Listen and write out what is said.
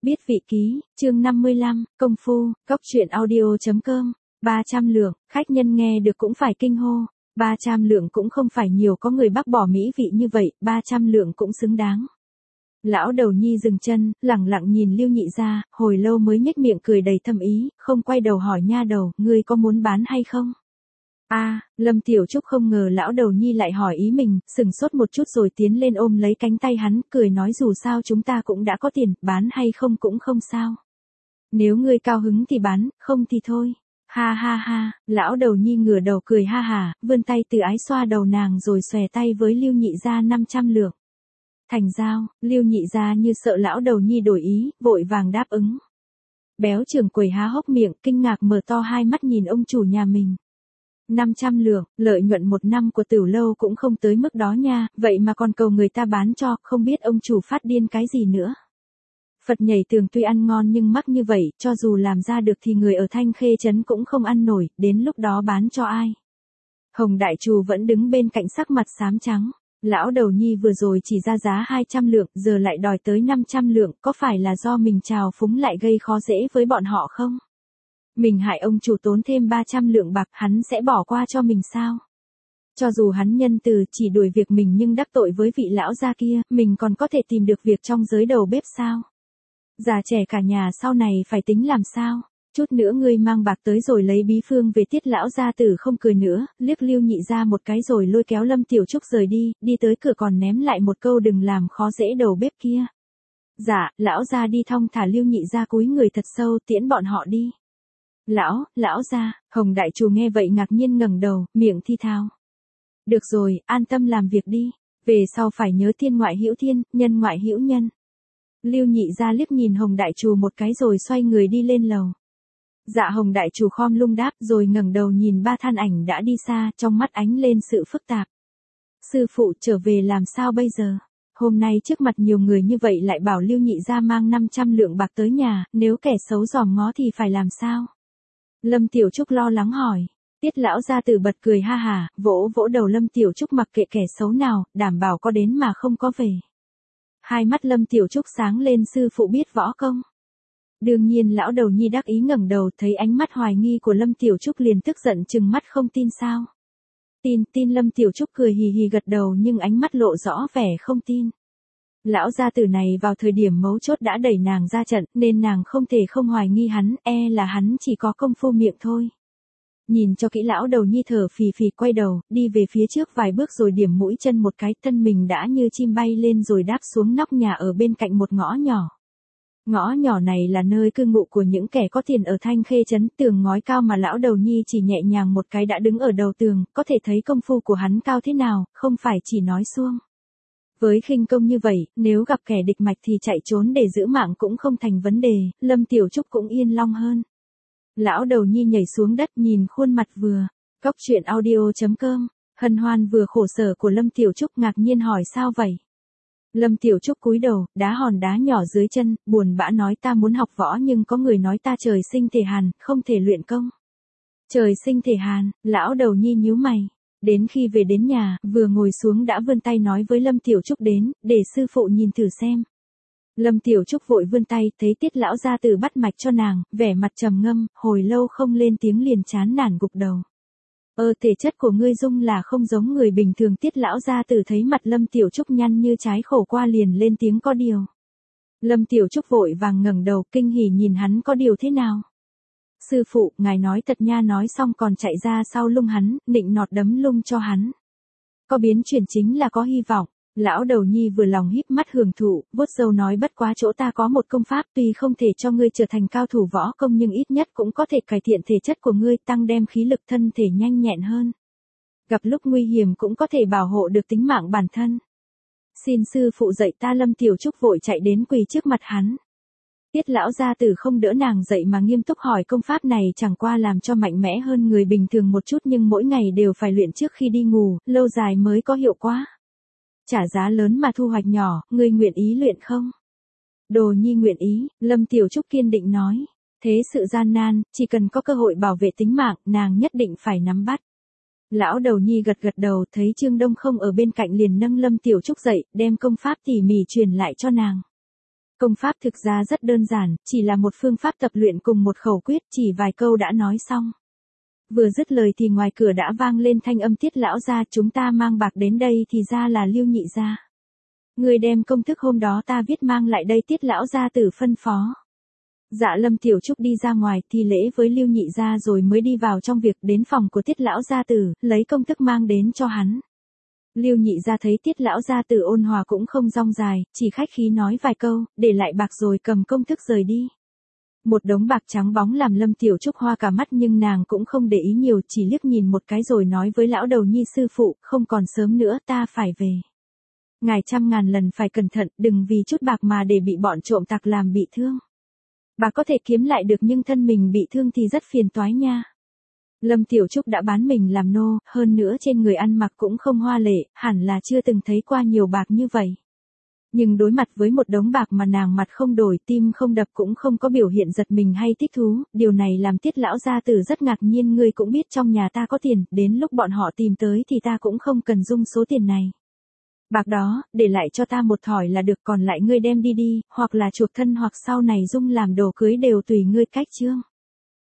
Biết vị ký, chương 55, công phu, cóc truyện audio.com, 300 lượng, khách nhân nghe được cũng phải kinh hô, 300 lượng cũng không phải nhiều, có người bác bỏ mỹ vị như vậy, 300 lượng cũng xứng đáng. Lão đầu nhi dừng chân, lẳng lặng nhìn Lưu Nhị gia, hồi lâu mới nhếch miệng cười đầy thâm ý, không quay đầu hỏi nha đầu, ngươi có muốn bán hay không? Lâm Tiểu Trúc không ngờ lão đầu nhi lại hỏi ý mình, sừng sốt một chút rồi tiến lên ôm lấy cánh tay hắn, cười nói dù sao chúng ta cũng đã có tiền, bán hay không cũng không sao. Nếu ngươi cao hứng thì bán, không thì thôi. Ha ha ha, lão đầu nhi ngửa đầu cười ha hà, vươn tay từ ái xoa đầu nàng rồi xòe tay với Lưu Nhị gia 500 lượng. Thành giao, Lưu Nhị gia như sợ lão đầu nhi đổi ý, vội vàng đáp ứng. Béo trưởng quầy há hốc miệng, kinh ngạc mở to hai mắt nhìn ông chủ nhà mình. 500 lượng, lợi nhuận một năm của Tiểu Lâu cũng không tới mức đó nha, vậy mà còn cầu người ta bán cho, không biết ông chủ phát điên cái gì nữa. Phật nhảy tường tuy ăn ngon nhưng mắc như vậy, cho dù làm ra được thì người ở Thanh Khê trấn cũng không ăn nổi, đến lúc đó bán cho ai. Hồng Đại Trù vẫn đứng bên cạnh sắc mặt xám trắng. Lão đầu nhi vừa rồi chỉ ra giá 200 lượng, giờ lại đòi tới 500 lượng, có phải là do mình trào phúng lại gây khó dễ với bọn họ không? Mình hại ông chủ tốn thêm 300 lượng bạc, hắn sẽ bỏ qua cho mình sao? Cho dù hắn nhân từ chỉ đuổi việc mình nhưng đắc tội với vị lão gia kia, mình còn có thể tìm được việc trong giới đầu bếp sao? Già trẻ cả nhà sau này phải tính làm sao? Chút nữa ngươi mang bạc tới rồi lấy bí phương về. Tiết lão gia tử không cười nữa, liếc Lưu Nhị gia một cái rồi lôi kéo Lâm Tiểu Trúc rời đi, đi tới cửa còn ném lại một câu đừng làm khó dễ đầu bếp kia. Dạ, lão gia đi thong thả. Lưu Nhị gia cúi người thật sâu tiễn bọn họ đi. Lão gia, Hồng Đại Trù nghe vậy ngạc nhiên ngẩng đầu, miệng thi thao. Được rồi, an tâm làm việc đi, về sau phải nhớ thiên ngoại hữu thiên, nhân ngoại hữu nhân. Lưu Nhị gia liếc nhìn Hồng Đại Trù một cái rồi xoay người đi lên lầu. Dạ Hồng Đại Trù khom lung đáp rồi ngẩng đầu nhìn ba thân ảnh đã đi xa, trong mắt ánh lên sự phức tạp. Sư phụ trở về làm sao bây giờ? Hôm nay trước mặt nhiều người như vậy lại bảo Lưu Nhị gia mang 500 lượng bạc tới nhà, nếu kẻ xấu dòm ngó thì phải làm sao? Lâm Tiểu Trúc lo lắng hỏi. Tiết lão gia tử bật cười ha hà, vỗ vỗ đầu Lâm Tiểu Trúc mặc kệ kẻ xấu nào, đảm bảo có đến mà không có về. Hai mắt Lâm Tiểu Trúc sáng lên, sư phụ biết võ công. Đương nhiên lão đầu nhi đắc ý ngẩng đầu thấy ánh mắt hoài nghi của Lâm Tiểu Trúc liền tức giận trừng mắt không tin sao. Tin Lâm Tiểu Trúc cười hì hì gật đầu nhưng ánh mắt lộ rõ vẻ không tin. Lão gia tử này vào thời điểm mấu chốt đã đẩy nàng ra trận nên nàng không thể không hoài nghi hắn, là hắn chỉ có công phu miệng thôi. Nhìn cho kỹ lão đầu nhi thở phì phì quay đầu, đi về phía trước vài bước rồi điểm mũi chân một cái, thân mình đã như chim bay lên rồi đáp xuống nóc nhà ở bên cạnh một ngõ nhỏ. Ngõ nhỏ này là nơi cư ngụ của những kẻ có tiền ở Thanh Khê trấn, tường ngói cao mà lão đầu nhi chỉ nhẹ nhàng một cái đã đứng ở đầu tường, có thể thấy công phu của hắn cao thế nào, không phải chỉ nói suông. Với khinh công như vậy, nếu gặp kẻ địch mạch thì chạy trốn để giữ mạng cũng không thành vấn đề, Lâm Tiểu Trúc cũng yên lòng hơn. Lão đầu nhi nhảy xuống đất nhìn khuôn mặt vừa, cóc truyện audio.com, hân hoan vừa khổ sở của Lâm Tiểu Trúc ngạc nhiên hỏi sao vậy? Lâm Tiểu Trúc cúi đầu, đá hòn đá nhỏ dưới chân, buồn bã nói ta muốn học võ nhưng có người nói ta trời sinh thể hàn, không thể luyện công. Trời sinh thể hàn, lão đầu nhi nhíu mày. Đến khi về đến nhà, vừa ngồi xuống đã vươn tay nói với Lâm Tiểu Trúc đến, để sư phụ nhìn thử xem. Lâm Tiểu Trúc vội vươn tay, thấy Tiết lão gia tử bắt mạch cho nàng, vẻ mặt trầm ngâm, hồi lâu không lên tiếng liền chán nản gục đầu. Thể chất của ngươi Dung là không giống người bình thường. Tiết lão gia tử thấy mặt Lâm Tiểu Trúc nhăn như trái khổ qua liền lên tiếng có điều. Lâm Tiểu Trúc vội vàng ngẩng đầu kinh hỉ nhìn hắn có điều thế nào. Sư phụ, ngài nói thật nha, nói xong còn chạy ra sau lưng hắn, nịnh nọt đấm lưng cho hắn. Có biến chuyển chính là có hy vọng. Lão đầu nhi vừa lòng híp mắt hưởng thụ, vuốt râu nói bất quá chỗ ta có một công pháp tuy không thể cho ngươi trở thành cao thủ võ công nhưng ít nhất cũng có thể cải thiện thể chất của ngươi, tăng đem khí lực thân thể nhanh nhẹn hơn. Gặp lúc nguy hiểm cũng có thể bảo hộ được tính mạng bản thân. Xin sư phụ dạy ta. Lâm Tiểu Trúc vội chạy đến quỳ trước mặt hắn. Tiết lão gia tử không đỡ nàng dậy mà nghiêm túc hỏi công pháp này chẳng qua làm cho mạnh mẽ hơn người bình thường một chút nhưng mỗi ngày đều phải luyện trước khi đi ngủ, lâu dài mới có hiệu quả. Trả giá lớn mà thu hoạch nhỏ, ngươi nguyện ý luyện không? Đồ nhi nguyện ý, Lâm Tiểu Trúc kiên định nói. Thế sự gian nan, chỉ cần có cơ hội bảo vệ tính mạng, nàng nhất định phải nắm bắt. Lão đầu nhi gật gật đầu, thấy Trương Đông không ở bên cạnh liền nâng Lâm Tiểu Trúc dậy, đem công pháp tỉ mỉ truyền lại cho nàng. Công pháp thực ra rất đơn giản, chỉ là một phương pháp tập luyện cùng một khẩu quyết, chỉ vài câu đã nói xong. Vừa dứt lời thì ngoài cửa đã vang lên thanh âm Tiết lão gia, chúng ta mang bạc đến đây thì ra là Lưu nhị gia. Người đem công thức hôm đó ta viết mang lại đây, Tiết lão gia tử phân phó. Dạ Lâm Tiểu Trúc đi ra ngoài thi lễ với Lưu nhị gia rồi mới đi vào trong việc, đến phòng của Tiết lão gia tử, lấy công thức mang đến cho hắn. Lưu nhị gia thấy Tiết lão gia tử ôn hòa cũng không rong dài, chỉ khách khí nói vài câu, để lại bạc rồi cầm công thức rời đi. Một đống bạc trắng bóng làm Lâm Tiểu Trúc hoa cả mắt, nhưng nàng cũng không để ý nhiều, chỉ liếc nhìn một cái rồi nói với lão đầu nhi sư phụ, không còn sớm nữa, ta phải về. Ngài trăm ngàn lần phải cẩn thận, đừng vì chút bạc mà để bị bọn trộm tặc làm bị thương. Bạc có thể kiếm lại được nhưng thân mình bị thương thì rất phiền toái nha. Lâm Tiểu Trúc đã bán mình làm nô, hơn nữa trên người ăn mặc cũng không hoa lệ, hẳn là chưa từng thấy qua nhiều bạc như vậy. Nhưng đối mặt với một đống bạc mà nàng mặt không đổi, tim không đập, cũng không có biểu hiện giật mình hay thích thú, điều này làm Tiết lão gia tử rất ngạc nhiên. Ngươi cũng biết trong nhà ta có tiền, đến lúc bọn họ tìm tới thì ta cũng không cần dung số tiền này. Bạc đó, để lại cho ta một thỏi là được, còn lại ngươi đem đi đi, hoặc là chuộc thân hoặc sau này dung làm đồ cưới đều tùy ngươi cách chương.